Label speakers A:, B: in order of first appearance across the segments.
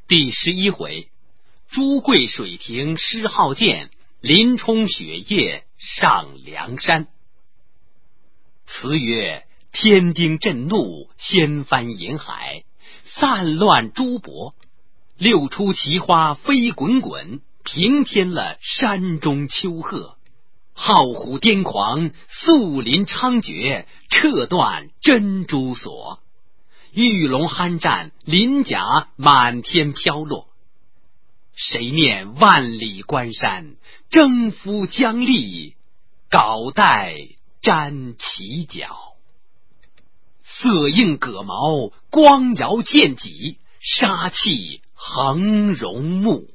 A: 第11回，朱贵水亭失号箭，林冲雪夜上梁山。词曰：天丁震怒，掀翻银海，散乱珠帛，六出奇花飞滚滚，平添了山中秋壑。浩虎癫狂，肃林猖獗，撤断珍珠锁。玉龙酣战，鳞甲满天飘落。谁念万里关山，征夫将立，镐带沾旗角。色映戈矛，光摇剑戟，杀气横荣目。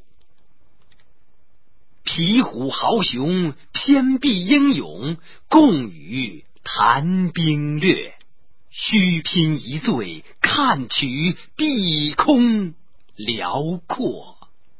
A: 皮虎豪雄，偏避英勇，共与谈兵略。须拼一醉，看取碧空辽阔。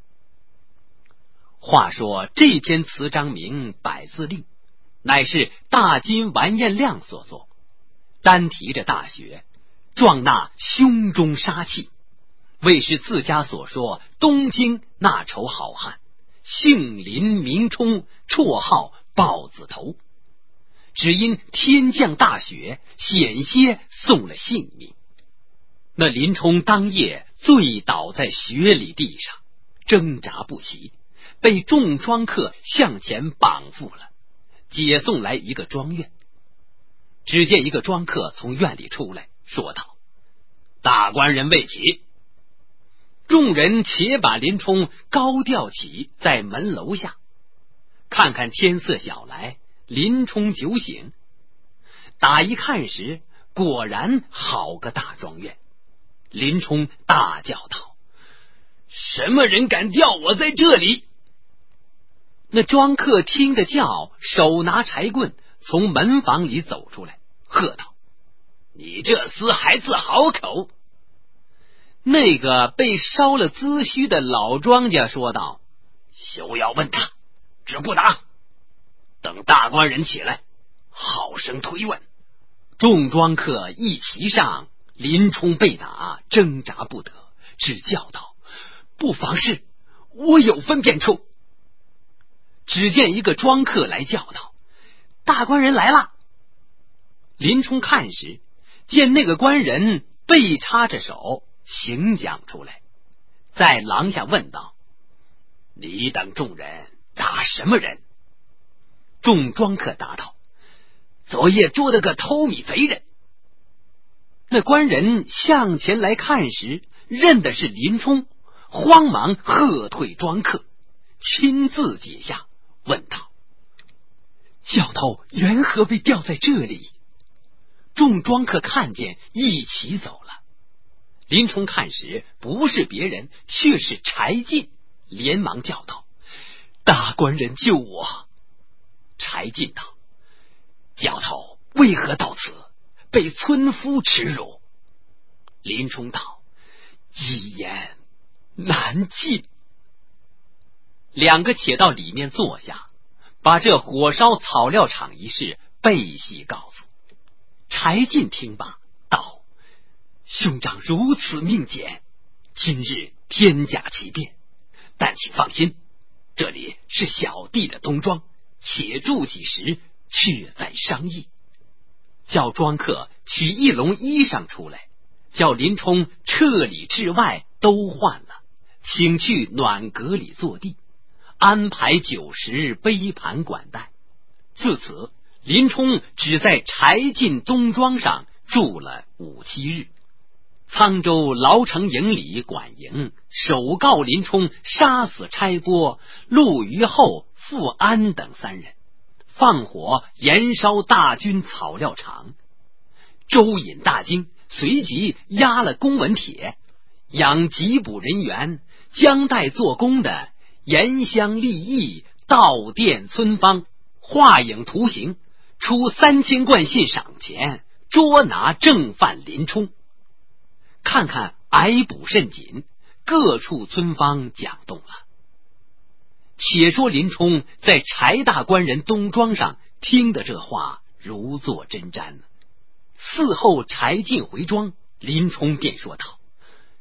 A: 话说这篇词章名《百字令》，乃是大金完颜亮所作，单提着大雪，壮纳胸中杀气，为是自家所说东京那筹好汉，姓林名冲，绰号豹子头。只因天降大雪，险些送了性命。那林冲当夜醉倒在雪里地上，挣扎不起，被众庄客向前绑缚了，解送来一个庄院。只见一个庄客从院里出来，说道：大官人未起。众人且把林冲高吊起，在门楼下看看天色晓来，林冲酒醒，打一看时，果然好个大庄院。林冲大叫道：什么人敢吊我在这里？那庄客听得叫，手拿柴棍从门房里走出来，喝道：你这厮还自好口。那个被烧了资须的老庄家说道：休要问他，只顾打，等大官人起来，好生推问。众庄客一齐上，林冲被打，挣扎不得，只叫道：不妨事，我有分辨处。只见一个庄客来叫道：大官人来了。林冲看时，见那个官人背插着手，行将出来，在廊下问道：你等众人打什么人？众庄客答道：昨夜捉得个偷米贼人。那官人向前来看时，认的是林冲，慌忙喝退庄客，亲自解下，问道：教头缘何被吊在这里？众庄客看见，一起走了。林冲看时，不是别人，却是柴进，连忙叫道：大官人救我！柴进道：教头为何到此？被村夫耻辱。林冲道：一言难尽。两个且到里面坐下，把这火烧草料场一事背细告诉。柴进听罢道：兄长如此命简，今日天假奇变，但请放心，这里是小弟的东庄，且住几时，却再商议。叫庄客取一笼衣裳出来，叫林冲彻里至外都换了，请去暖阁里坐地，安排酒食杯盘管待。自此林冲只在柴进东庄上住了5、7日。沧州牢城营里管营首告林冲杀死差拨陆虞候、富安等3人，放火燃烧大军草料场。周引大惊，随即押了公文帖，养缉捕人员，将待做工的严香立义，到店村坊，画影图形，出3000贯信赏钱，捉拿正犯林冲。看看挨捕甚紧，各处村坊讲动了。且说林冲在柴大官人东庄上听的这话如坐针毡。嗣后柴进回庄，林冲便说道：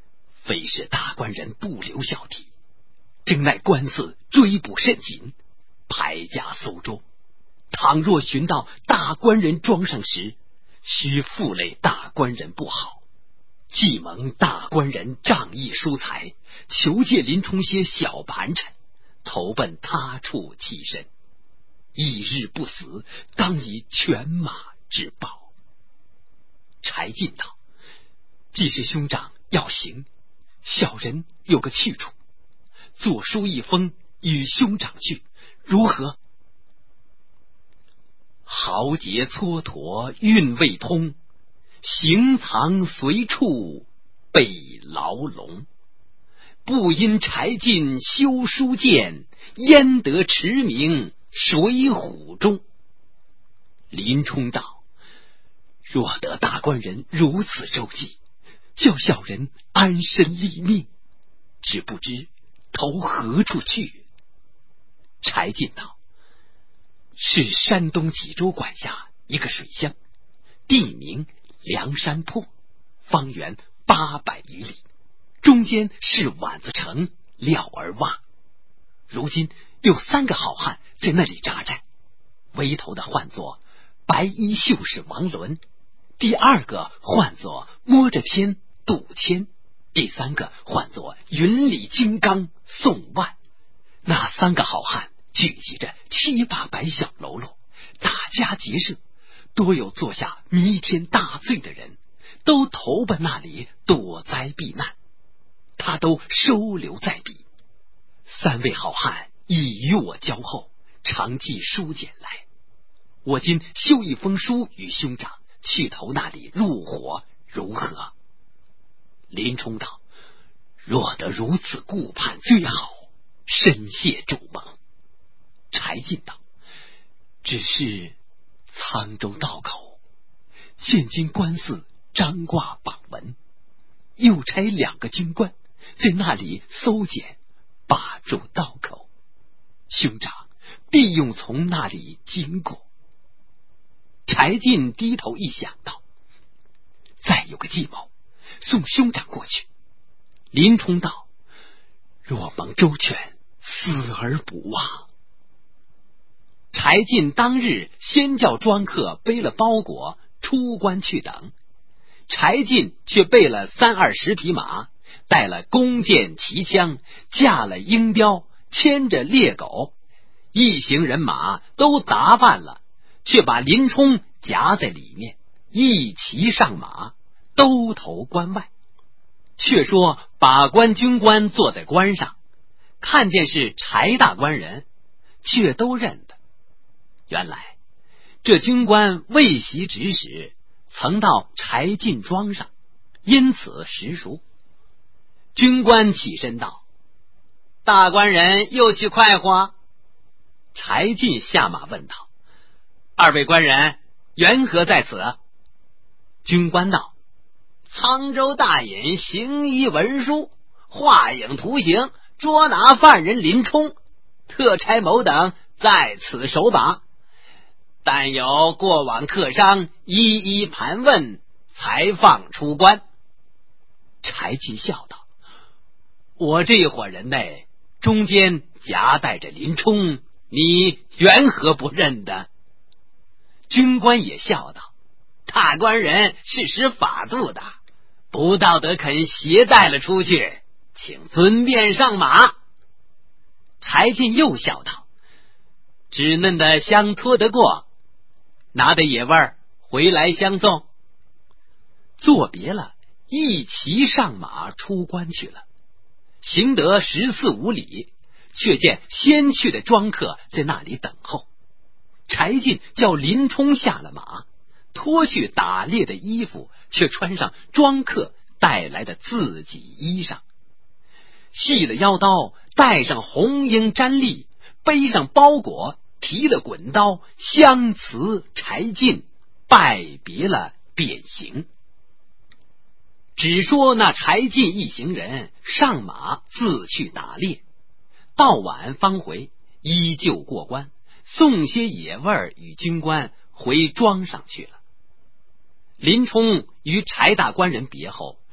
A: 非是大官人不留小弟，正乃官司追捕甚紧，排甲搜捉。倘若寻到大官人庄上时，须负累大官人不好。既蒙大官人仗义疏财，求借林冲些小盘缠，投奔他处栖身，一日不死，当以犬马之报。柴进道：既是兄长要行，小人有个去处，作书一封与兄长去，如何？豪杰蹉跎运未通，行藏随处被牢笼。不因柴进修书剑，焉得驰名水浒中。林冲道：若得大官人如此周济，叫小人安身立命，只不知投何处去。柴进道：是山东济州管辖一个水乡，地名梁山泊，方圆800余里，中间是宛子城、廖儿洼。如今有3个好汉在那里扎寨，为头的唤作白衣秀士王伦，第2个唤作摸着天杜迁，第3个唤作云里金刚宋万。那3个好汉聚集着7、800小喽啰，打家劫舍，多有做下弥天大罪的人，都投奔那里躲灾避难，他都收留在彼。3位好汉已与我交厚，常寄书简来。我今修一封书与兄长，去投那里入伙，如何？林冲道：若得如此顾盼最好，深谢主蒙。柴进道：只是沧州道口现今官司张挂榜文，又差2个军官在那里搜检，把住道口，兄长必用从那里经过。柴进低头一想道：再有个计谋，送兄长过去。林冲道：若蒙周全，死而不忘。柴进当日先叫庄客背了包裹出关去等，柴进却备了30-20匹马，带了弓箭骑枪，架了鹰雕，牵着猎狗，一行人马都打扮了，却把林冲夹在里面，一齐上马，都投关外。却说把关军官坐在关上，看见是柴大官人，却都认得。原来这军官未袭职时曾到柴进庄上，因此识熟。军官起身道：大官人又去快活？柴进下马问道：2位官人缘何在此？军官道：沧州大尹行医文书，画影图形，捉拿犯人林冲，特差某等在此守把，但有过往客商一一盘问，才放出关。柴进笑道：我这伙人内中间夹带着林冲，你缘何不认得？军官也笑道：大官人是使法度的，不道德肯携带了出去，请尊便上马。柴进又笑道：稚嫩的相拖得过，拿的野味儿回来相送。作别了，一齐上马出关去了。行得14-15里，却见先去的庄客在那里等候。柴进叫林冲下了马，脱去打猎的衣服，却穿上庄客带来的自己衣裳，系了腰刀，带上红缨毡笠，背上包裹，提了滚刀，相辞柴进，拜别了便行。只说那柴进一行人上马自去打猎，到晚方回，依旧过关，送些野味儿与军官回庄上去了。林冲与柴大官人别后，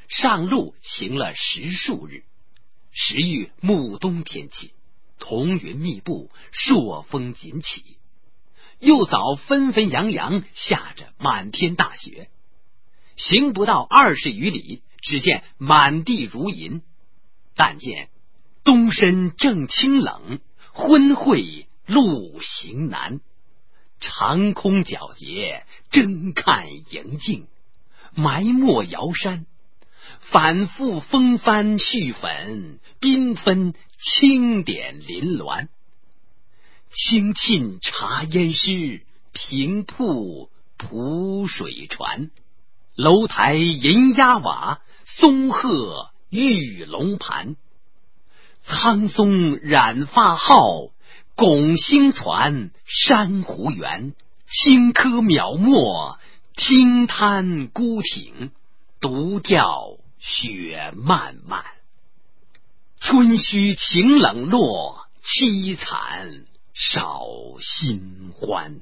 A: 上路行了10数日，时遇暮冬天气，彤云密布，朔风紧起。又早纷纷扬扬下着满天大雪，行不到20余里，只见满地如银。但见冬深正清冷，昏晦路行难。长空皎洁，睁看迎镜，埋没瑶山。反复风帆絮粉，缤纷清点临峦。清沁茶烟湿，平铺蒲水船。楼台银鸦瓦，松鹤玉龙盘。苍松染发号，拱星攒珊瑚园。星科渺漠，汀滩孤挺，独钓雪漫漫。春须晴冷落，凄惨少新欢。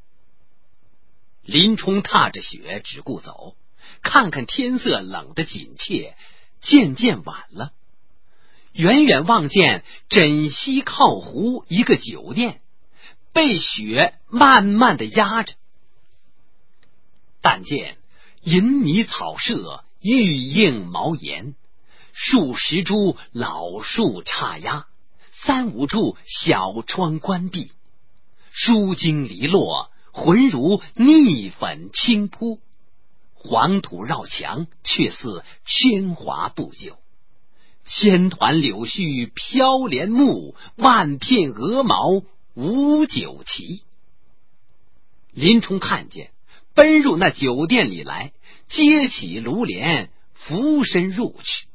A: 林冲踏着雪只顾走，看看天色冷得紧切，渐渐晚了。远远望见枕西靠湖一个酒店，被雪慢慢地压着。但见银迷草舍，玉映茅檐，数十株老树插压，3、5处小窗关闭，疏经篱落，浑如腻粉轻铺。黄土绕墙，却似铅华不朽。千团柳絮飘帘幕，万片鹅毛无酒旗。林冲看见，奔入那酒店里来，揭起炉帘，俯身入去。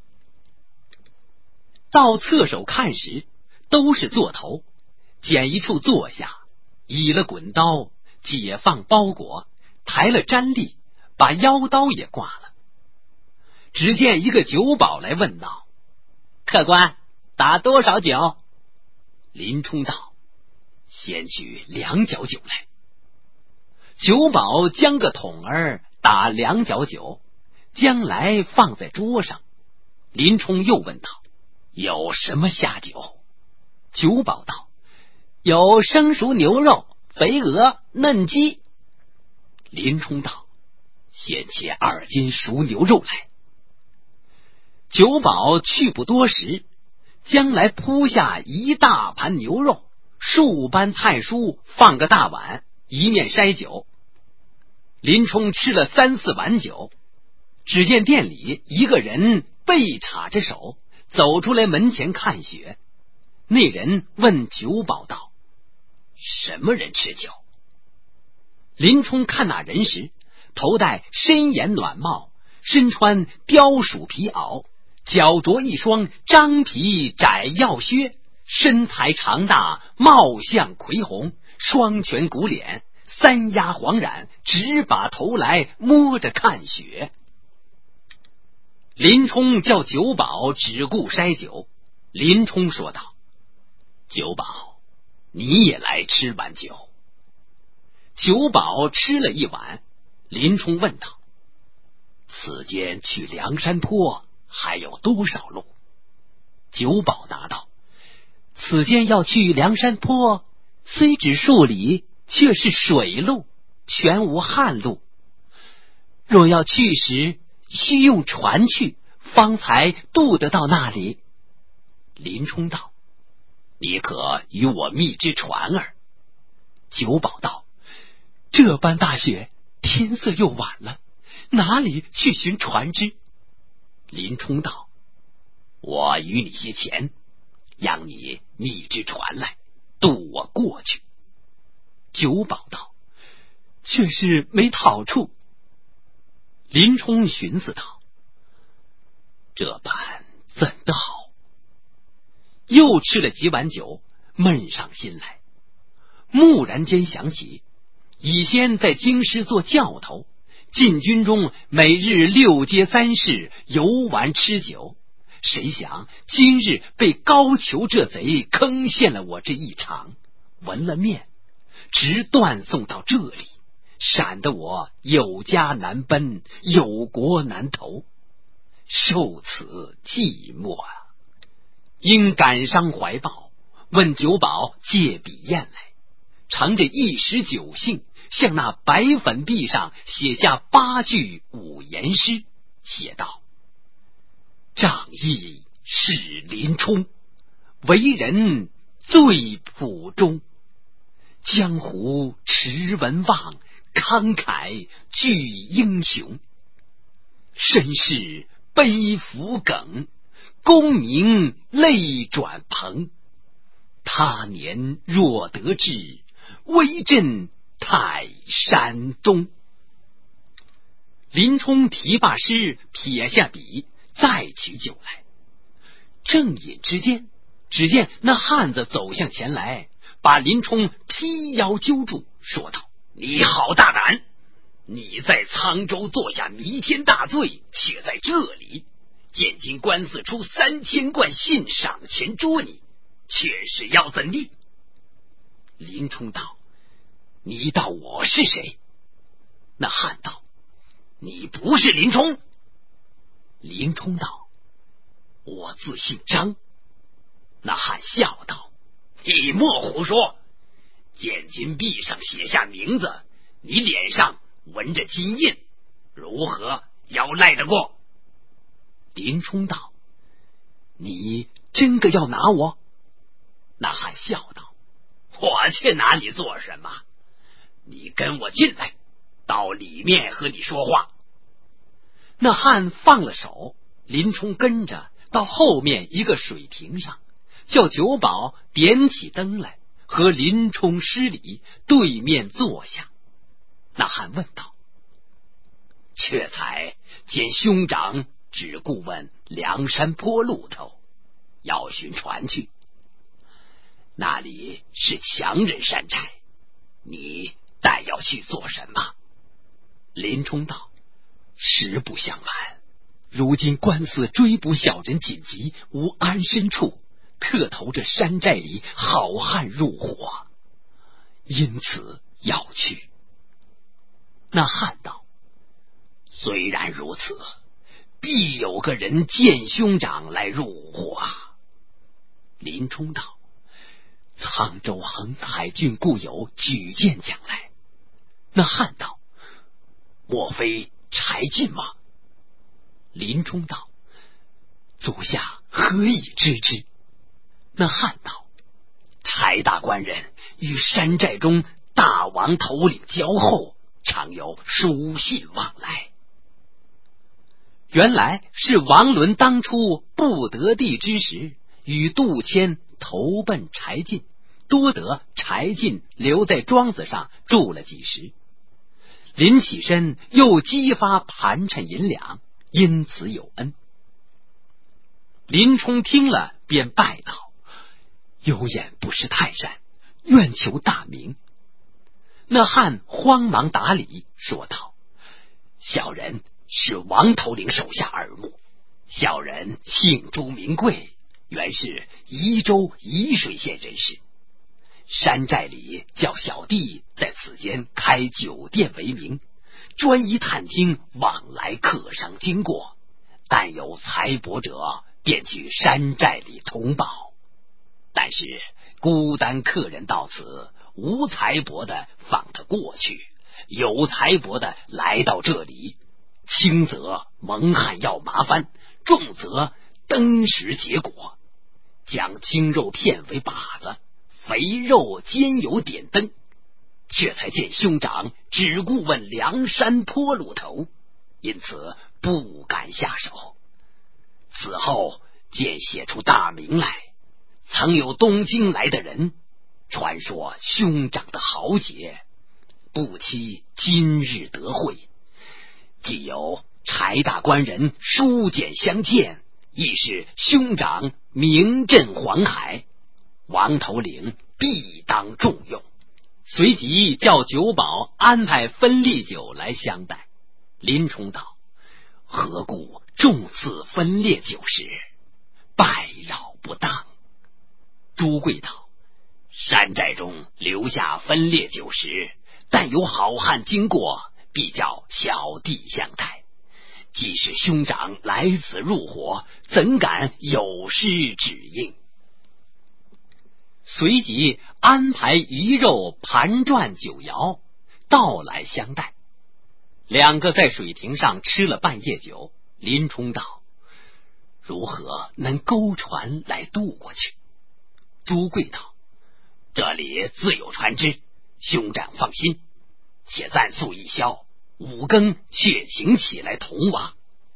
A: 到侧手看时，都是座头，拣一处坐下，倚了滚刀，解放包裹，抬了毡笠，把腰刀也挂了。只见一个酒保来问道：“客官，打多少酒？”林冲道：“先取2角酒来。”酒保将个桶儿打2角酒，将来放在桌上。林冲又问道：“有什么下酒？”酒保道：“有生熟牛肉、肥鹅、嫩鸡。”林冲道：“先切2斤熟牛肉来。”酒保去不多时，将来铺下一大盘牛肉，数般菜蔬，放个大碗，一面筛酒。林冲吃了3、4碗酒，只见店里一个人背插着手走出来门前看雪。那人问酒保道：“什么人吃酒？”林冲看那人时，头戴深檐暖帽，身穿貂鼠皮袄，脚着一双张皮窄腰靴，身材长大，貌相魁红，双颧骨脸，3压黄髯，直把头来摸着看雪。林冲叫酒保只顾筛酒。林冲说道：“酒保，你也来吃碗酒。”酒保吃了一碗。林冲问道：“此间去梁山坡还有多少路？”酒保答道：“此间要去梁山坡，虽只数里，却是水路，全无旱路。若要去时，须用船去，方才渡得到那里。”林冲道：“你可与我觅只船儿。”酒保道：“这般大雪，天色又晚了，哪里去寻船只？”林冲道：“我与你些钱，让你觅只船来，渡我过去。”酒保道：“却是没好处。”林冲寻思道：“这般怎的好？”又吃了几碗酒，闷上心来。蓦然间想起，以前在京师做教头，进军中每日6街3市游玩吃酒，谁想今日被高俅这贼坑陷了我这一场，闻了面，直断送到这里，闪得我有家难奔，有国难投。 受此寂寞啊！因感伤怀抱，问酒保借笔砚来，乘着一时酒兴，向那白粉壁上写下8句五言诗，写道：仗义是林冲，为人最普中，江湖持文望，慷慨聚英雄，身世悲浮梗，功名泪转蓬。他年若得志，威震泰山东。林冲提罢诗，撇下笔，再取酒来。正饮之间，只见那汉子走向前来，把林冲劈腰揪住，说道：你好大胆！你在沧州做下弥天大罪，却在这里，现今官司出3000贯信赏钱捉你，却是要怎地？林冲道：你道我是谁？那汉道：你不是林冲。林冲道：我自姓张。那汉笑道：你莫胡说，见金币上写下名字，你脸上纹着金印，如何要赖得过？林冲道：你真个要拿我？那汉笑道：我去拿你做什么？你跟我进来，到里面和你说话。那汉放了手，林冲跟着到后面一个水亭上，叫酒保点起灯来，和林冲施礼，对面坐下。那汉问道：却才见兄长只顾问梁山坡路头，要寻船去，那里是强人山寨，你待要去做什么？林冲道：实不相瞒，如今官司追捕小人紧急，无安身处，特投这山寨里好汉入伙，因此要去。那汉道：虽然如此，必有个人见兄长来入伙啊。林冲道：沧州横海郡故有举荐将来。那汉道：莫非柴进吗？林冲道：足下何以知之？那汉道：柴大官人与山寨中大王头领交厚，常有书信往来。原来是王伦当初不得地之时，与杜迁投奔柴进，多得柴进留在庄子上住了几时。临起身又激发盘缠银两，因此有恩。林冲听了便拜道：有眼不识泰山，愿求大名。那汉慌忙打礼，说道：小人是王头领手下耳目，小人姓朱名贵，原是宜州沂水县人士。山寨里叫小弟在此间开酒店为名，专一探听往来客商经过，但有财帛者便去山寨里通报。但是孤单客人到此，无财帛的放他过去，有财帛的来到这里，轻则蒙汗要麻烦，重则登时结果，将精肉片为靶子，肥肉煎油点灯，却才见兄长只顾问梁山坡路头，因此不敢下手。此后见写出大名来，曾有东京来的人传说兄长的豪杰，不期今日得会，既有柴大官人书简相见，亦是兄长名震黄海，王头领必当重用。随即叫酒保安排分烈酒来相待。林冲道：何故重赐分烈酒时，拜扰不当？朱贵道：山寨中留下分烈酒时，但有好汉经过，必叫小弟相待。 即使兄长来此入伙，怎敢有失指应？随即安排鱼肉盘转酒肴，到来相待。两个在水亭上吃了半夜酒，林冲道：如何能勾船来渡过去？朱贵道：这里自有船只，兄长放心，且暂宿一宵，5更却行起来同往。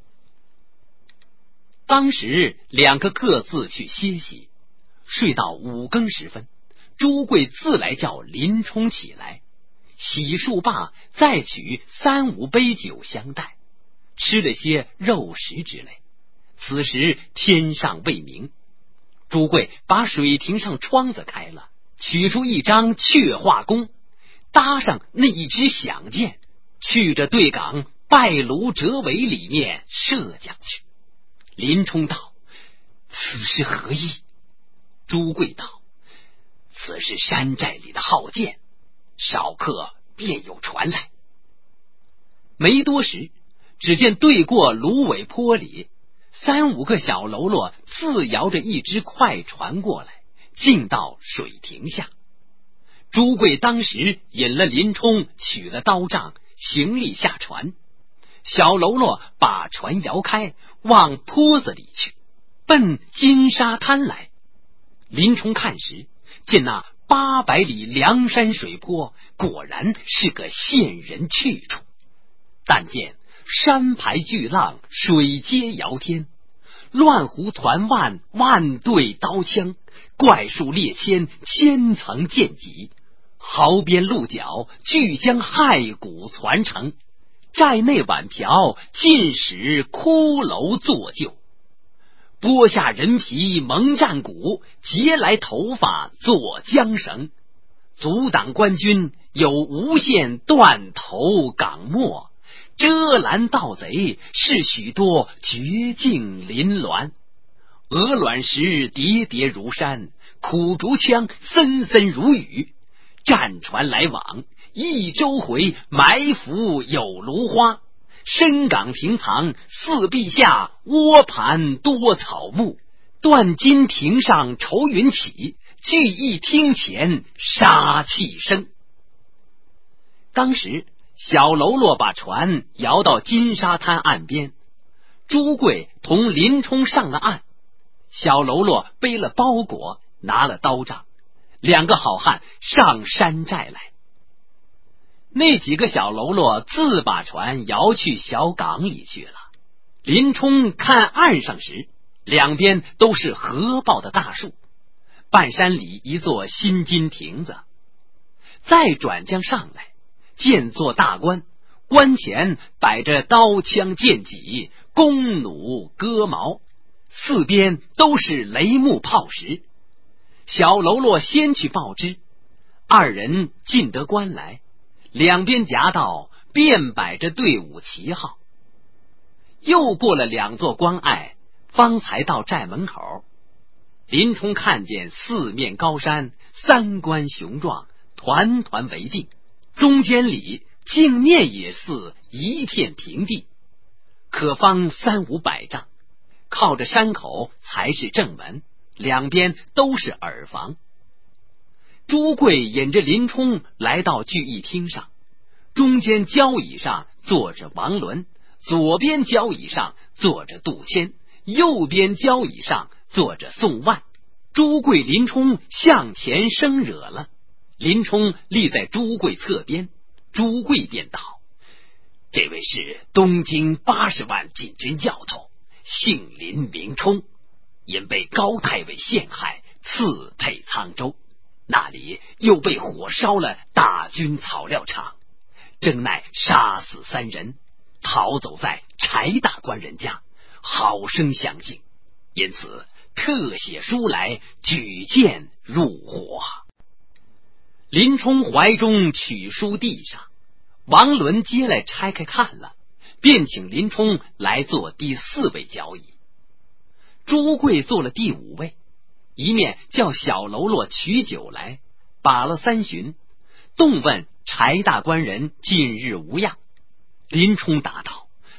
A: 当时两个各自去歇息，睡到5更时分，朱贵自来叫林冲起来，洗漱罢，再取3、5杯酒相待，吃了些肉食之类。此时天上未明，朱贵把水亭上窗子开了，取出一张雀画弓，搭上那一支响箭，去着对港拜炉折尾里面射将去。林冲道：此事何意？朱贵道：此是山寨里的号箭，少刻便有传来。没多时，只见对过芦苇坡里3、5个小喽啰自摇着一只快船过来，进到水亭下。朱贵当时引了林冲，取了刀杖，行李下船。小喽啰把船摇开，往坡子里去，奔金沙滩来。林冲看时，见那800里梁山水坡，果然是个陷人去处。但见山排巨浪，水接摇天，乱湖攒万，万对刀枪，怪树列千，千层剑戟，壕边鹿角，俱将骸骨攒成。寨内碗瓢，尽使骷髅作旧。剥下人皮蒙战骨，截来头发做缰绳。阻挡官军，有无限断头港没。遮拦盗贼，是许多绝境林峦。鹅卵石叠叠如山，苦竹枪森森如雨。战船来往，一周回，埋伏有芦花。深港平藏，四壁下，窝盘多草木。断金亭上愁云起，聚义厅前杀气生。当时小喽啰把船摇到金沙滩岸边，朱贵同林冲上了岸，小喽啰背了包裹，拿了刀杖，两个好汉上山寨来。那几个小喽啰自把船摇去小港里去了。林冲看岸上时，两边都是合抱的大树，半山里一座新金亭子。再转将上来，见座大官，关前摆着刀枪剑戟，弓弩戈矛，四边都是雷木炮石。小喽啰先去报知，二人进得关来，两边夹道便摆着队伍旗号。又过了2座关隘，方才到寨门口。林冲看见四面高山，3关雄壮，团团围定，中间里净念也似一片平地，可方3、5百丈，靠着山口才是正门，两边都是耳房。朱贵引着林冲来到聚义厅上，中间交椅上坐着王伦，左边交椅上坐着杜迁，右边交椅上坐着宋万。朱贵、林冲向前生惹了，林冲立在朱贵侧边，朱贵便道：这位是东京80万禁军教头，姓林名冲，因被高太尉陷害，刺配沧州，那里又被火烧了大军草料场，正乃杀死3人，逃走在柴大官人家，好生相敬，因此特写书来，举荐入伙。林冲怀中取书地上，王伦接来拆开看了，便请林冲来坐第4位交椅。朱贵坐了第5位，一面叫小喽啰取酒来，把了3巡，动问柴大官人近日无恙。林冲答道：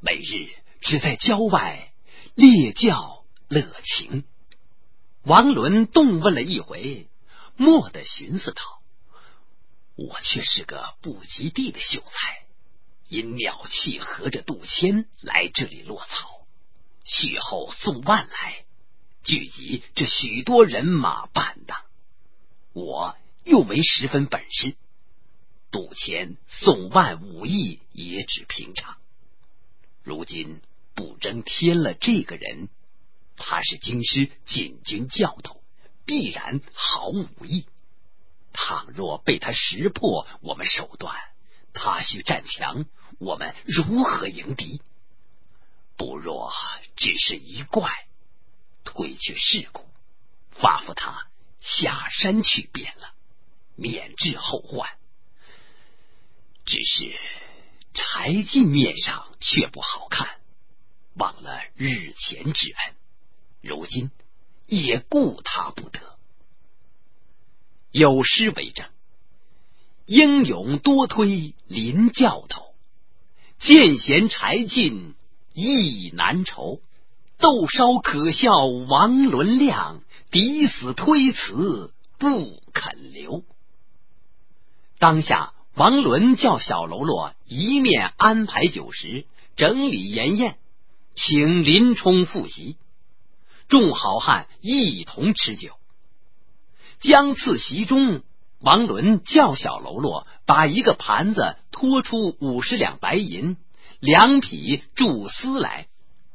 A: 每日只在郊外猎教乐情。王伦动问了一回，蓦地寻思道：我却是个不及地的秀才，因鸟气合着杜迁来这里落草，续后宋万来，聚集这许多人马伴当，我又没十分本事，杜迁、宋万武艺也只平常，如今不争添了这个人，他是京师禁军教头，必然好武艺，倘若被他识破我们手段，他须战强，我们如何迎敌？不若只是一怪，推却事故，发付他下山去便了，免治后患。只是柴进面上却不好看，忘了日前之恩，如今也顾他不得。有诗为证：英勇多推临教头，见贤柴进意难酬。斗烧可笑王伦亮，抵死推辞不肯留。当下王伦叫小喽啰一面安排酒食，整理筵宴，请林冲复席，众好汉一同吃酒。将次席中，王伦叫小喽啰把一个盘子拖出50两白银，2匹贮丝来。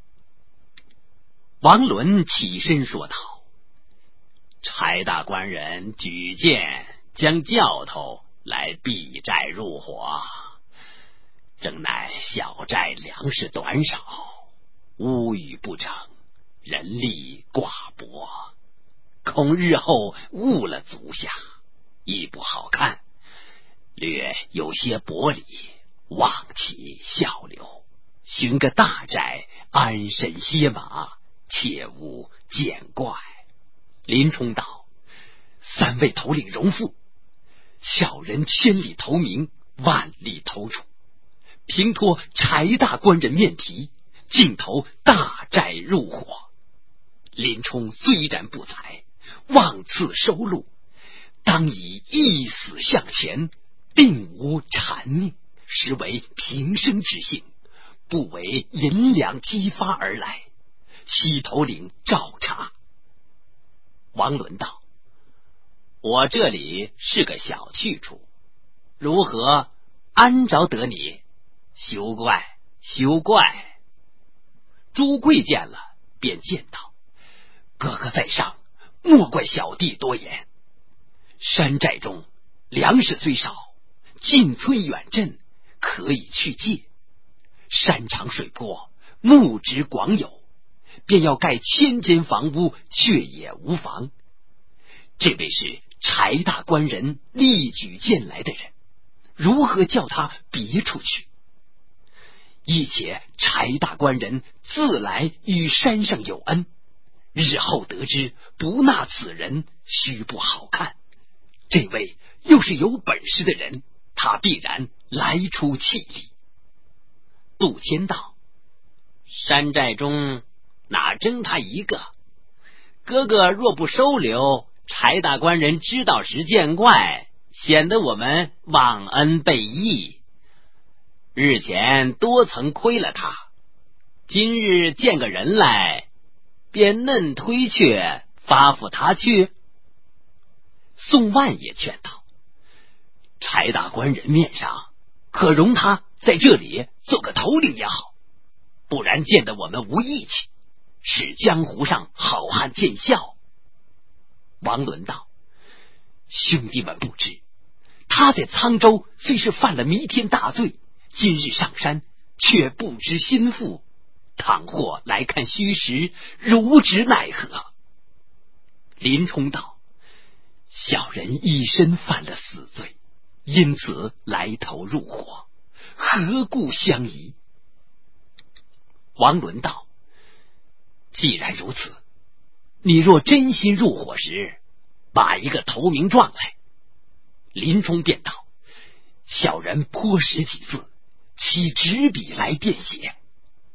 A: 王伦起身说道：柴大官人举荐将教头来避寨入伙，正乃小寨粮食短少，屋宇不整，人力寡薄，恐日后误了足下，亦不好看，略有些薄礼，望其效留，寻个大寨安身歇马，切勿见怪。林冲道：3位头领容复，小人千里投明，万里投楚，凭托柴大官人面皮，径投大寨入伙。林冲虽然不才，妄自收录，当以一死向前，并无谄佞，实为平生之幸，不为银两激发而来。西头领照查。王伦道：我这里是个小去处，如何安着得你？休怪休怪。朱贵见了，便见道：哥哥在上，莫怪小弟多言。山寨中粮食虽少，近村远镇可以去借，山长水阔，木质广有，便要盖1000间房屋，却也无妨。这位是柴大官人力举荐来的人，如何叫他别处去？亦且柴大官人自来与山上有恩，日后得知不纳此人，须不好看。这位又是有本事的人，他必然来出气力。杜迁道：山寨中哪争他一个？哥哥若不收留，柴大官人知道时见怪，显得我们忘恩背义。日前多曾亏了他，今日见个人来，便嫩推却发付他去。宋万也劝道：柴大官人面上可容他在这里做个头领也好，不然见得我们无义气，使江湖上好汉见笑。王伦道：兄弟们不知，他在沧州虽是犯了弥天大罪，今日上山却不知心腹，倘或来看虚实，如之奈何？林冲道：小人一身犯了死罪，因此来投入伙，何故相疑？王伦道：既然如此，你若真心入伙时，把一个投名状来。林冲便道：小人颇识几字，起纸笔来便写。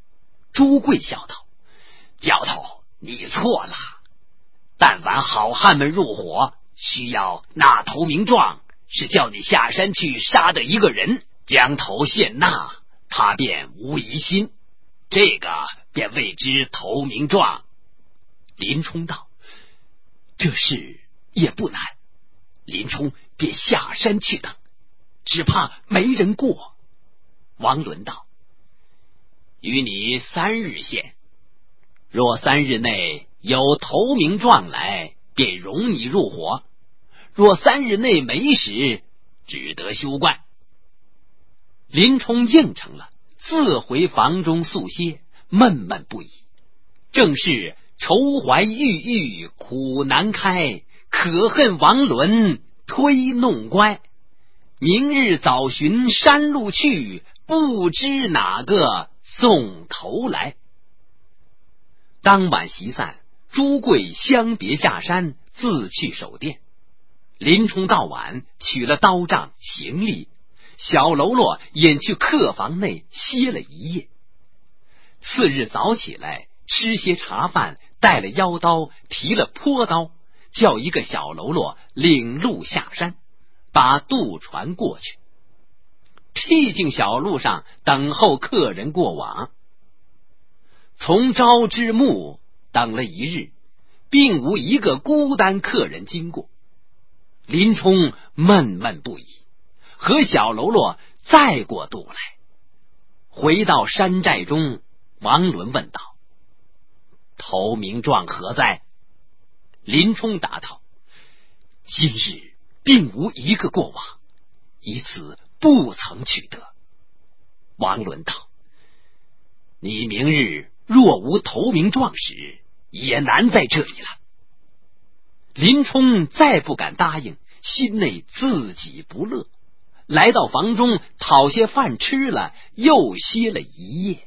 A: 朱贵笑道：“教头，你错了。但凡好汉们入伙，需要纳投名状，是叫你下山去杀的一个人，将头献纳，他便无疑心，这个便谓之投名状。”林冲道：“这事也不难。”林冲便下山去等，只怕没人过。王伦道：“与你3日限，若3日内有投名状来，便容你入伙；若3日内没时，只得休怪。”林冲应承了，自回房中宿歇，闷闷不已。正是愁怀郁郁苦难开，可恨王伦推弄乖。明日早寻山路去，不知哪个送头来。当晚席散，朱贵相别下山，自去守殿。林冲到晚取了刀杖行李，小喽啰引去客房内歇了一夜。次日早起来，吃些茶饭，带了腰刀，提了坡刀，叫一个小喽啰领路下山，把渡船过去。僻静小路上等候客人过往。从朝至暮，等了一日，并无一个孤单客人经过。林冲闷闷不已，和小喽啰再过渡来。回到山寨中，王伦问道：“投名状何在？”林冲答道：“今日并无一个过往，以此不曾取得。”王伦道：“你明日若无投名状时，也难在这里了。”林冲再不敢答应，心内自己不乐，来到房中讨些饭吃了，又歇了一夜。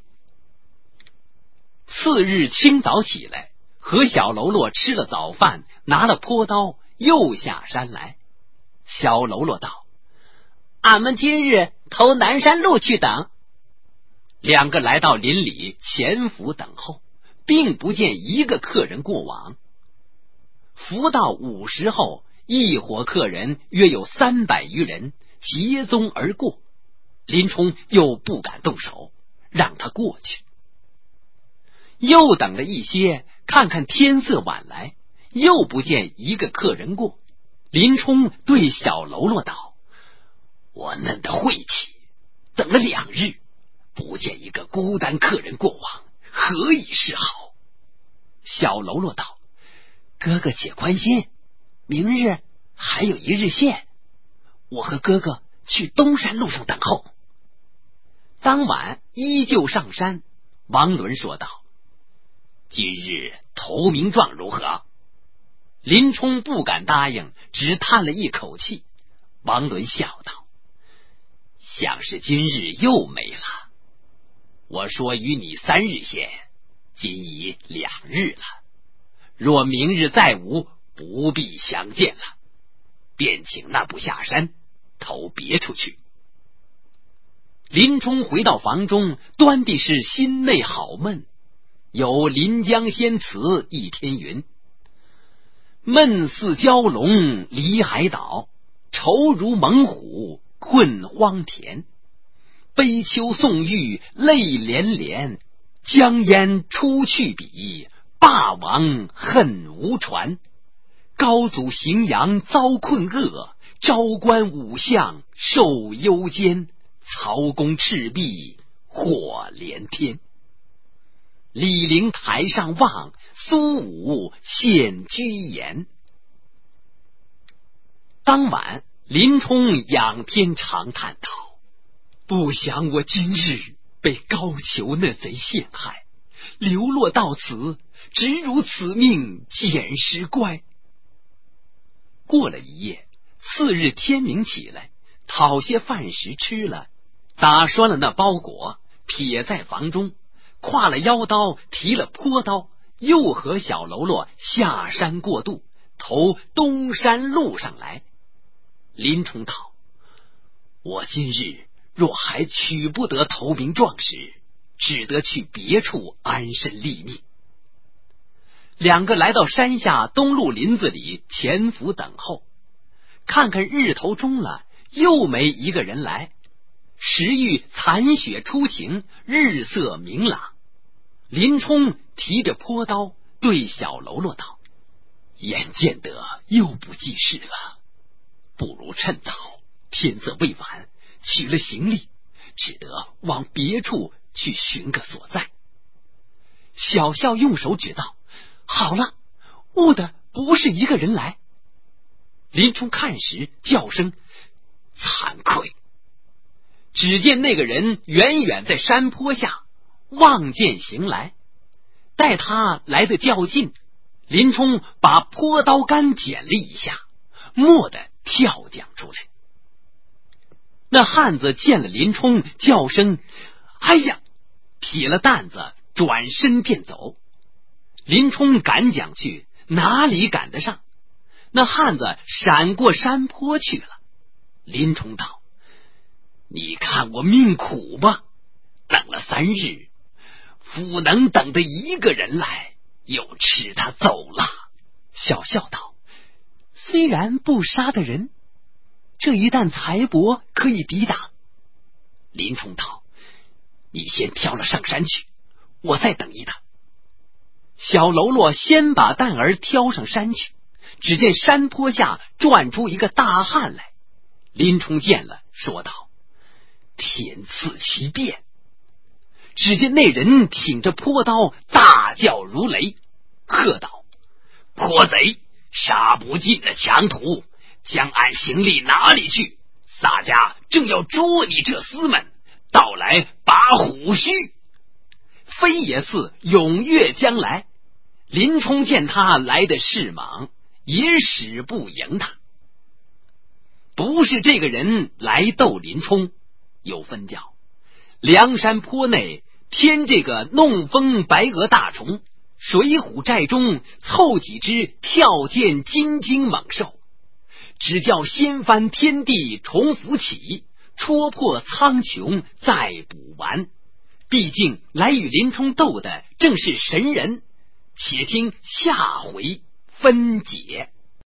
A: 次日清早起来，和小喽啰吃了早饭，拿了坡刀，又下山来。小喽啰道：“俺们今日投南山路去等。”两个来到林里潜伏等候，并不见一个客人过往。伏到午时后，一伙客人约有300余人结踪而过。林冲又不敢动手，让他过去。又等了一些，看看天色晚来，又不见一个客人过。林冲对小喽啰道：“我嫩的晦气，等了2日，不见一个孤单客人过往，何以是好？”小喽啰道：“哥哥且宽心，明日还有1日限，我和哥哥去东山路上等候。”当晚依旧上山。王伦说道：“今日投名状如何？”林冲不敢答应，只叹了一口气。王伦笑道：“想是今日又没了。我说与你3日限，今已2日了。若明日再无，不必相见了。便请那部下山，投别处去。”林冲回到房中，端的是心内好闷。有临江仙词一篇云：“闷似蛟龙离海岛，愁如猛虎困荒田。悲秋宋玉泪连连，江淹出去笔，霸王恨无船。高祖荥阳遭困厄，昭关武相受忧艰。曹公赤壁祸连天。李陵台上望，苏武献居延。”当晚林冲仰天长叹道：“不想我今日被高俅那贼陷害，流落到此，只如此命，捡石乖。”过了一夜，次日天明起来，讨些饭食吃了，打拴了那包裹，撇在房中，挎了腰刀，提了坡刀，又和小喽啰下山过渡，投东山路上来。林冲道：“我今日若还取不得投名状时， 只得去别处安身立命。两个来到山下东路林子里潜伏等候，看看日头中了，又没一个人来。时遇残雪初晴，日色明朗，林冲提着坡刀对小喽啰道：眼见得又不济事了，不如趁早，天色未晚，取了行李，只得往别处去寻个所在。小校用手指道：好了，误的不是一个人来。林冲看时，叫声惭愧。只见那个人远远在山坡下望见行来，待他来得较近，林冲把坡刀杆剪了一下，蓦地跳将出来。那汉子见了林冲，叫声哎呀，撇了担子转身便走。林冲赶将去，哪里赶得上？那汉子闪过山坡去了。林冲道：你看我命苦吧，等了3日，复能等得一个人来，又吃他走了。小笑道：虽然不杀的人，这一担财帛可以抵挡。林冲道：你先挑了上山去，我再等一等。小喽啰先把担儿挑上山去，只见山坡下转出一个大汉来。林冲见了，说道：天赐奇变。只见那人挺着坡刀，大叫如雷，喝道：泼贼，杀不尽的强徒，将俺行李哪里去？洒家正要捉你这厮们，到来拔虎须。飞也似踊跃将来。林冲见他来的势莽，也使不赢他。不是这个人来斗林冲，有分教。梁山坡内添这个弄风白额大虫，水浒寨中凑几只跳涧金睛猛兽，只叫掀翻天地重浮起，戳破苍穹再补完。毕竟来与林冲斗的正是神人，且听下回分解。